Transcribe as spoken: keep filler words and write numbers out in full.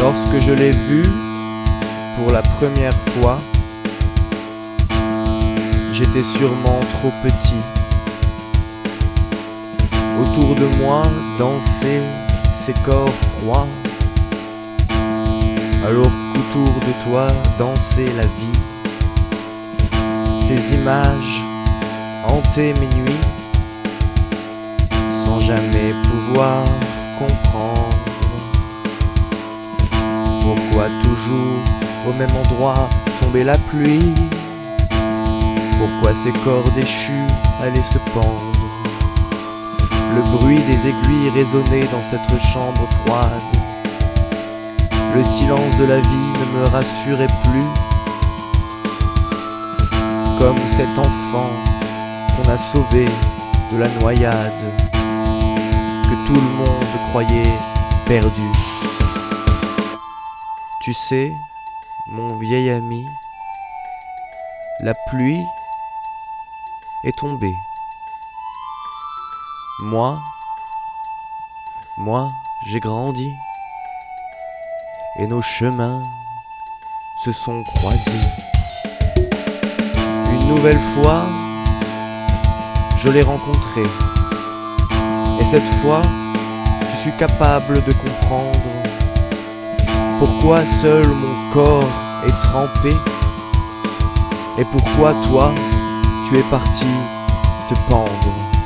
Lorsque je l'ai vu pour la première fois, j'étais sûrement trop petit. Autour de moi dansaient ces corps froids, alors qu'autour de toi dansait la vie. Ces images hantaient mes nuits, sans jamais pouvoir comprendre pourquoi toujours au même endroit tombait la pluie, pourquoi ces corps déchus allaient se pendre. Le bruit des aiguilles résonnait dans cette chambre froide. Le silence de la vie ne me rassurait plus, comme cet enfant qu'on a sauvé de la noyade, que tout le monde croyait perdu. Tu sais, mon vieil ami, la pluie est tombée. Moi, moi, j'ai grandi, et nos chemins se sont croisés. Une nouvelle fois, je l'ai rencontré, et cette fois, je suis capable de comprendre pourquoi seul mon corps est trempé, et pourquoi toi, tu es parti te pendre.